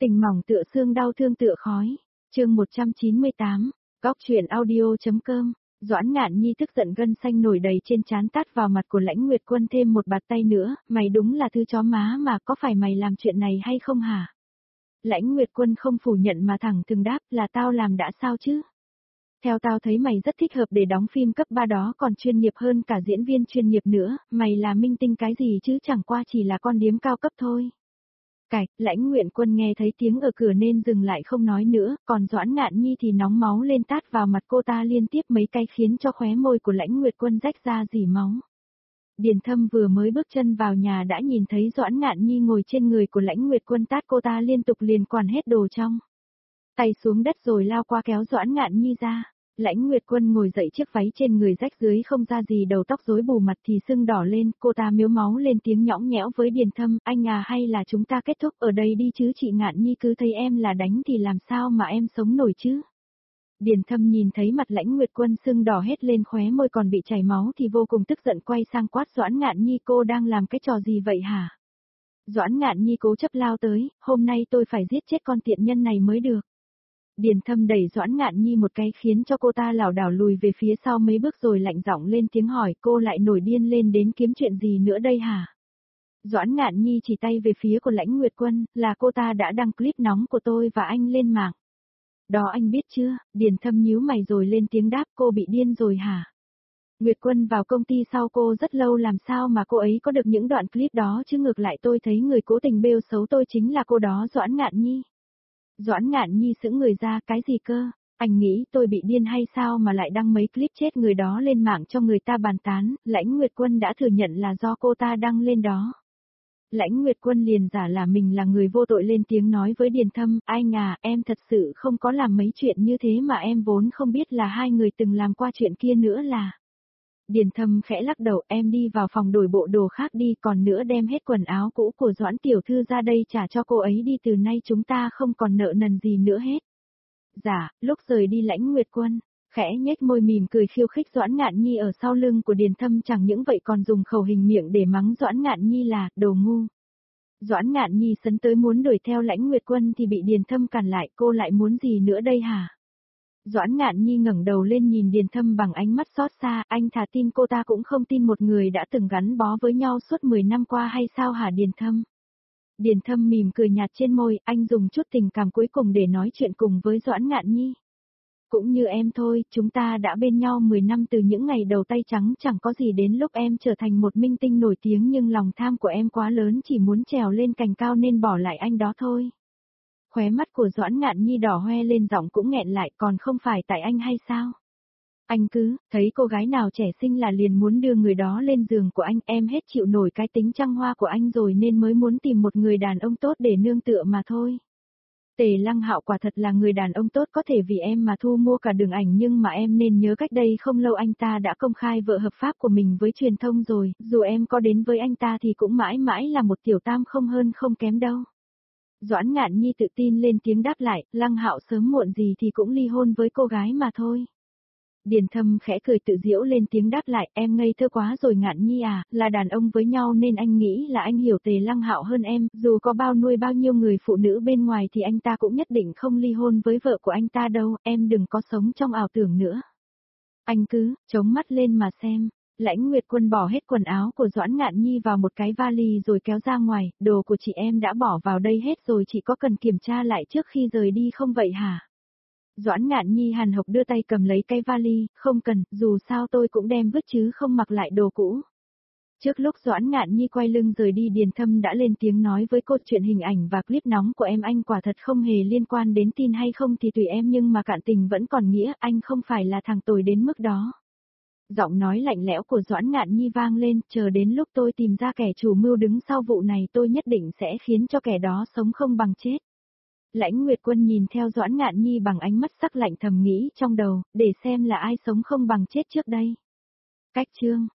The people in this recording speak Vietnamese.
Tình mỏng tựa xương đau thương tựa khói. Chương 198, Góc truyện audio.com. Doãn Ngạn Nhi tức giận gân xanh nổi đầy trên trán tát vào mặt của Lãnh Nguyệt Quân thêm một bạt tay nữa, mày đúng là thứ chó má mà, có phải mày làm chuyện này hay không hả? Lãnh Nguyệt Quân không phủ nhận mà thẳng thừng đáp, là tao làm đã sao chứ? Theo tao thấy mày rất thích hợp để đóng phim cấp 3 đó, còn chuyên nghiệp hơn cả diễn viên chuyên nghiệp nữa, mày là minh tinh cái gì chứ, chẳng qua chỉ là con điếm cao cấp thôi. Lãnh Nguyệt Quân nghe thấy tiếng ở cửa nên dừng lại không nói nữa, còn Doãn Ngạn Nhi thì nóng máu lên tát vào mặt cô ta liên tiếp mấy cái khiến cho khóe môi của Lãnh Nguyệt Quân rách ra rỉ máu. Điền Thâm vừa mới bước chân vào nhà đã nhìn thấy Doãn Ngạn Nhi ngồi trên người của Lãnh Nguyệt Quân tát cô ta liên tục liền quản hết đồ trong tay xuống đất rồi lao qua kéo Doãn Ngạn Nhi ra. Lãnh Nguyệt Quân ngồi dậy, chiếc váy trên người rách dưới không ra gì, đầu tóc rối bù, mặt thì sưng đỏ lên, cô ta miếu máu lên tiếng nhõng nhẽo với Điền Thâm, anh à, hay là chúng ta kết thúc ở đây đi chứ, chị Ngạn Nhi cứ thấy em là đánh thì làm sao mà em sống nổi chứ. Điền Thâm nhìn thấy mặt Lãnh Nguyệt Quân sưng đỏ hết lên, khóe môi còn bị chảy máu thì vô cùng tức giận, quay sang quát Doãn Ngạn Nhi, cô đang làm cái trò gì vậy hả? Doãn Ngạn Nhi cố chấp lao tới, hôm nay tôi phải giết chết con tiện nhân này mới được. Điền Thâm đẩy Doãn Ngạn Nhi một cái khiến cho cô ta lảo đảo lùi về phía sau mấy bước rồi lạnh giọng lên tiếng hỏi, cô lại nổi điên lên đến kiếm chuyện gì nữa đây hả? Doãn Ngạn Nhi chỉ tay về phía của Lãnh Nguyệt Quân, là cô ta đã đăng clip nóng của tôi và anh lên mạng. Đó anh biết chưa? Điền Thâm nhíu mày rồi lên tiếng đáp, cô bị điên rồi hả? Nguyệt Quân vào công ty sau cô rất lâu, làm sao mà cô ấy có được những đoạn clip đó chứ, ngược lại tôi thấy người cố tình bêu xấu tôi chính là cô đó, Doãn Ngạn Nhi. Doãn Ngạn Nhi sững người ra, cái gì cơ? Anh nghĩ tôi bị điên hay sao mà lại đăng mấy clip chết người đó lên mạng cho người ta bàn tán? Lãnh Nguyệt Quân đã thừa nhận là do cô ta đăng lên đó. Lãnh Nguyệt Quân liền giả là mình là người vô tội lên tiếng nói với Điền Thâm, anh à, em thật sự không có làm mấy chuyện như thế mà, em vốn không biết là hai người từng làm qua chuyện kia nữa là. Điền Thâm khẽ lắc đầu, em đi vào phòng đổi bộ đồ khác đi, còn nữa đem hết quần áo cũ của Doãn tiểu thư ra đây trả cho cô ấy đi, từ nay chúng ta không còn nợ nần gì nữa hết. Dạ, lúc rời đi Lãnh Nguyệt Quân khẽ nhếch môi mỉm cười khiêu khích Doãn Ngạn Nhi ở sau lưng của Điền Thâm, chẳng những vậy còn dùng khẩu hình miệng để mắng Doãn Ngạn Nhi là đồ ngu. Doãn Ngạn Nhi sấn tới muốn đuổi theo Lãnh Nguyệt Quân thì bị Điền Thâm cản lại, cô lại muốn gì nữa đây hả? Doãn Ngạn Nhi ngẩng đầu lên nhìn Điền Thâm bằng ánh mắt xót xa, anh thà tin cô ta cũng không tin một người đã từng gắn bó với nhau suốt 10 năm qua hay sao hả Điền Thâm? Điền Thâm mỉm cười nhạt trên môi, anh dùng chút tình cảm cuối cùng để nói chuyện cùng với Doãn Ngạn Nhi. Cũng như em thôi, chúng ta đã bên nhau 10 năm từ những ngày đầu tay trắng, chẳng có gì đến lúc em trở thành một minh tinh nổi tiếng, nhưng lòng tham của em quá lớn, chỉ muốn trèo lên cành cao nên bỏ lại anh đó thôi. Khóe mắt của Doãn Ngạn Nhi đỏ hoe lên, giọng cũng nghẹn lại, còn không phải tại anh hay sao? Anh cứ, thấy cô gái nào trẻ xinh là liền muốn đưa người đó lên giường của anh, em hết chịu nổi cái tính trăng hoa của anh rồi nên mới muốn tìm một người đàn ông tốt để nương tựa mà thôi. Tề Lăng Hạo quả thật là người đàn ông tốt, có thể vì em mà thu mua cả đường ảnh, nhưng mà em nên nhớ cách đây không lâu anh ta đã công khai vợ hợp pháp của mình với truyền thông rồi, dù em có đến với anh ta thì cũng mãi mãi là một tiểu tam, không hơn không kém đâu. Doãn Ngạn Nhi tự tin lên tiếng đáp lại, Lăng Hạo sớm muộn gì thì cũng ly hôn với cô gái mà thôi. Điền Thâm khẽ cười tự giễu lên tiếng đáp lại, em ngây thơ quá rồi Ngạn Nhi à, là đàn ông với nhau nên anh nghĩ là anh hiểu Tề Lăng Hạo hơn em, dù có bao nuôi bao nhiêu người phụ nữ bên ngoài thì anh ta cũng nhất định không ly hôn với vợ của anh ta đâu, em đừng có sống trong ảo tưởng nữa. Anh cứ, chống mắt lên mà xem. Lãnh Nguyệt Quân bỏ hết quần áo của Doãn Ngạn Nhi vào một cái vali rồi kéo ra ngoài, đồ của chị em đã bỏ vào đây hết rồi, chị có cần kiểm tra lại trước khi rời đi không vậy hả? Doãn Ngạn Nhi hàn hộc đưa tay cầm lấy cái vali, không cần, dù sao tôi cũng đem vứt chứ không mặc lại đồ cũ. Trước lúc Doãn Ngạn Nhi quay lưng rời đi, Điền Thâm đã lên tiếng nói với cô, chuyện hình ảnh và clip nóng của em anh quả thật không hề liên quan đến tin hay không thì tùy em, nhưng mà cạn tình vẫn còn nghĩa, anh không phải là thằng tồi đến mức đó. Giọng nói lạnh lẽo của Doãn Ngạn Nhi vang lên, chờ đến lúc tôi tìm ra kẻ chủ mưu đứng sau vụ này tôi nhất định sẽ khiến cho kẻ đó sống không bằng chết. Lãnh Nguyệt Quân nhìn theo Doãn Ngạn Nhi bằng ánh mắt sắc lạnh, thầm nghĩ trong đầu, để xem là ai sống không bằng chết trước đây. Cách chương